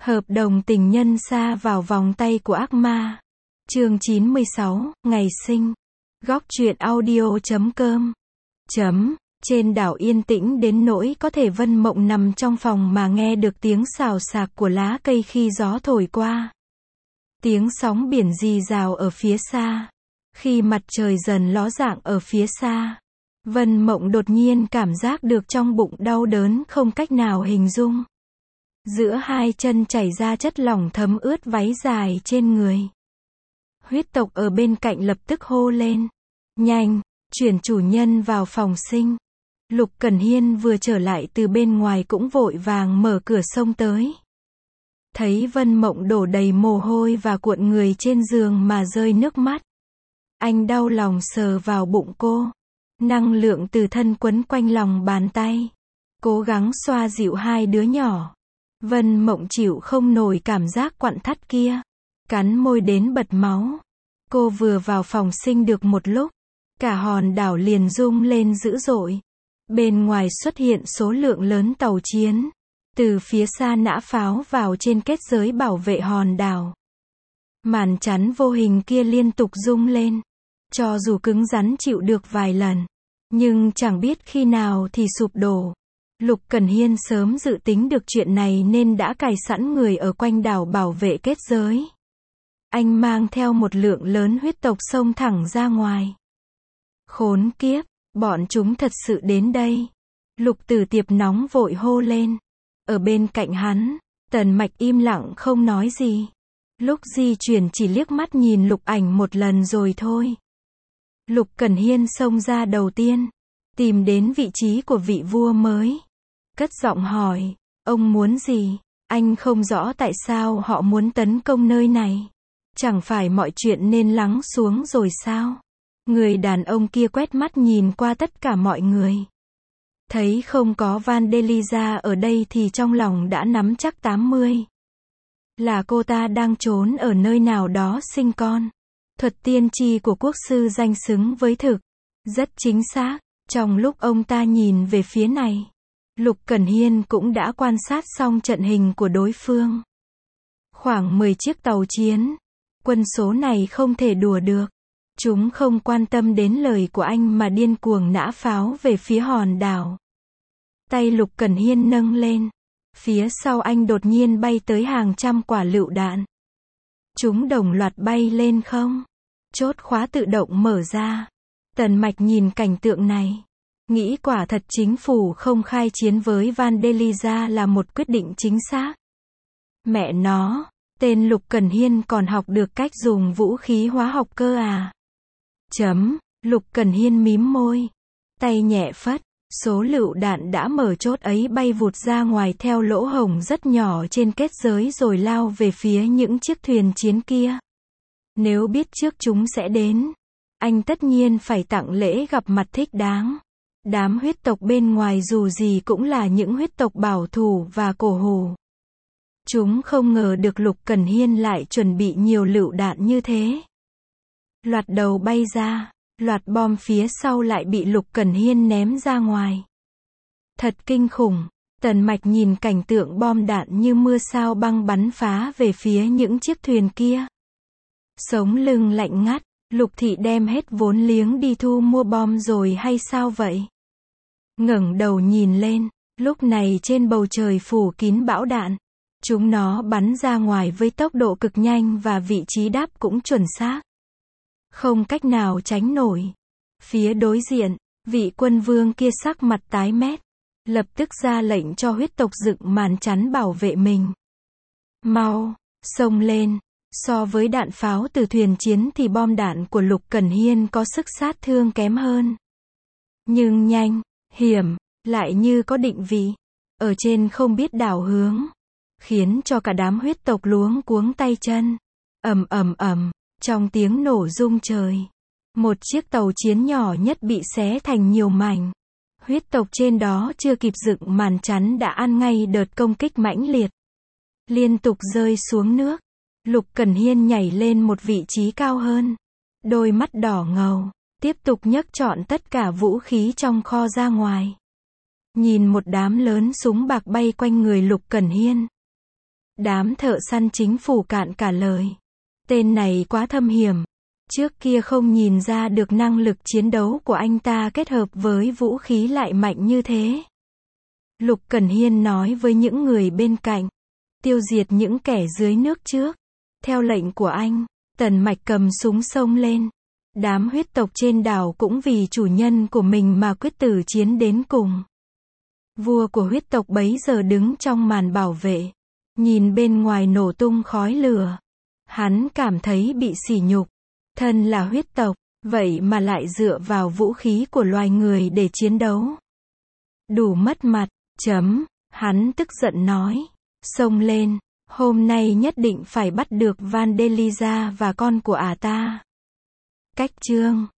Hợp đồng tình nhân sa vào vòng tay của ác ma. Chương 96, ngày sinh. Góc truyện audio.com. Trên đảo yên tĩnh đến nỗi có thể Vân Mộng nằm trong phòng mà nghe được tiếng xào xạc của lá cây khi gió thổi qua. Tiếng sóng biển rì rào ở phía xa. Khi mặt trời dần ló dạng ở phía xa, Vân Mộng đột nhiên cảm giác được trong bụng đau đớn không cách nào hình dung. Giữa hai chân chảy ra chất lỏng thấm ướt váy dài trên người. Huyết tộc ở bên cạnh lập tức hô lên. Nhanh, chuyển chủ nhân vào phòng sinh. Lục Cẩn Hiên vừa trở lại từ bên ngoài cũng vội vàng mở cửa xông tới. Thấy Vân Mộng đổ đầy mồ hôi và cuộn người trên giường mà rơi nước mắt. Anh đau lòng sờ vào bụng cô. Năng lượng từ thân quấn quanh lòng bàn tay. Cố gắng xoa dịu hai đứa nhỏ. Vân Mộng chịu không nổi cảm giác quặn thắt kia. Cắn môi đến bật máu. Cô vừa vào phòng sinh được một lúc. Cả hòn đảo liền rung lên dữ dội. Bên ngoài xuất hiện số lượng lớn tàu chiến. Từ phía xa nã pháo vào trên kết giới bảo vệ hòn đảo. Màn chắn vô hình kia liên tục rung lên. Cho dù cứng rắn chịu được vài lần. Nhưng chẳng biết khi nào thì sụp đổ. Lục Cẩn Hiên sớm dự tính được chuyện này nên đã cài sẵn người ở quanh đảo bảo vệ kết giới. Anh mang theo một lượng lớn huyết tộc xông thẳng ra ngoài. Khốn kiếp, bọn chúng thật sự đến đây. Lục Tử Tiệp nóng vội hô lên. Ở bên cạnh hắn, Tần Mạch im lặng không nói gì. Lúc di chuyển chỉ liếc mắt nhìn Lục Ảnh một lần rồi thôi. Lục Cẩn Hiên xông ra đầu tiên. Tìm đến vị trí của vị vua mới. Cất giọng hỏi, ông muốn gì? Anh không rõ tại sao họ muốn tấn công nơi này. Chẳng phải mọi chuyện nên lắng xuống rồi sao? Người đàn ông kia quét mắt nhìn qua tất cả mọi người. Thấy không có Vandeliza ở đây thì trong lòng đã nắm chắc 80. Là cô ta đang trốn ở nơi nào đó sinh con. Thuật tiên tri của quốc sư danh xứng với thực. Rất chính xác. Trong lúc ông ta nhìn về phía này, Lục Cẩn Hiên cũng đã quan sát xong trận hình của đối phương. Khoảng 10 chiếc tàu chiến. Quân số này không thể đùa được. Chúng không quan tâm đến lời của anh mà điên cuồng nã pháo về phía hòn đảo. Tay Lục Cẩn Hiên nâng lên. Phía sau anh đột nhiên bay tới hàng trăm quả lựu đạn. Chúng đồng loạt bay lên không. Chốt khóa tự động mở ra. Tần Mạch nhìn cảnh tượng này. Nghĩ quả thật chính phủ không khai chiến với Vandeliza là một quyết định chính xác. Mẹ nó, tên Lục Cẩn Hiên còn học được cách dùng vũ khí hóa học cơ à? Lục Cẩn Hiên mím môi. Tay nhẹ phất. Số lựu đạn đã mở chốt ấy bay vụt ra ngoài theo lỗ hổng rất nhỏ trên kết giới rồi lao về phía những chiếc thuyền chiến kia. Nếu biết trước chúng sẽ đến, anh tất nhiên phải tặng lễ gặp mặt thích đáng. Đám huyết tộc bên ngoài dù gì cũng là những huyết tộc bảo thủ và cổ hủ. Chúng không ngờ được Lục Cẩn Hiên lại chuẩn bị nhiều lựu đạn như thế. Loạt đầu bay ra, loạt bom phía sau lại bị Lục Cẩn Hiên ném ra ngoài. Thật kinh khủng. Tần Mạch nhìn cảnh tượng bom đạn như mưa sao băng bắn phá về phía những chiếc thuyền kia. Sống lưng lạnh ngắt. Lục Thị đem hết vốn liếng đi thu mua bom rồi hay sao vậy? Ngẩng đầu nhìn lên, lúc này trên bầu trời phủ kín bão đạn. Chúng nó bắn ra ngoài với tốc độ cực nhanh và vị trí đáp cũng chuẩn xác. Không cách nào tránh nổi. Phía đối diện, vị quân vương kia sắc mặt tái mét. Lập tức ra lệnh cho huyết tộc dựng màn chắn bảo vệ mình. Mau, xông lên. So với đạn pháo từ thuyền chiến thì bom đạn của Lục Cẩn Hiên có sức sát thương kém hơn. Nhưng nhanh, hiểm, lại như có định vị. Ở trên không biết đảo hướng. Khiến cho cả đám huyết tộc luống cuống tay chân. Ầm ầm ầm, trong tiếng nổ rung trời. Một chiếc tàu chiến nhỏ nhất bị xé thành nhiều mảnh. Huyết tộc trên đó chưa kịp dựng màn chắn đã ăn ngay đợt công kích mãnh liệt. Liên tục rơi xuống nước. Lục Cẩn Hiên nhảy lên một vị trí cao hơn. Đôi mắt đỏ ngầu. Tiếp tục nhấc trọn tất cả vũ khí trong kho ra ngoài. Nhìn một đám lớn súng bạc bay quanh người Lục Cẩn Hiên. Đám thợ săn chính phủ cạn cả lời. Tên này quá thâm hiểm. Trước kia không nhìn ra được năng lực chiến đấu của anh ta kết hợp với vũ khí lại mạnh như thế. Lục Cẩn Hiên nói với những người bên cạnh. Tiêu diệt những kẻ dưới nước trước. Theo lệnh của anh, Tần Mạch cầm súng xông lên. Đám huyết tộc trên đảo cũng vì chủ nhân của mình mà quyết tử chiến đến cùng. Vua của huyết tộc bấy giờ đứng trong màn bảo vệ. Nhìn bên ngoài nổ tung khói lửa. Hắn cảm thấy bị sỉ nhục. Thân là huyết tộc, vậy mà lại dựa vào vũ khí của loài người để chiến đấu. Đủ mất mặt, hắn tức giận nói. Xông lên, hôm nay nhất định phải bắt được Vandeliza và con của ả ta. Cách chương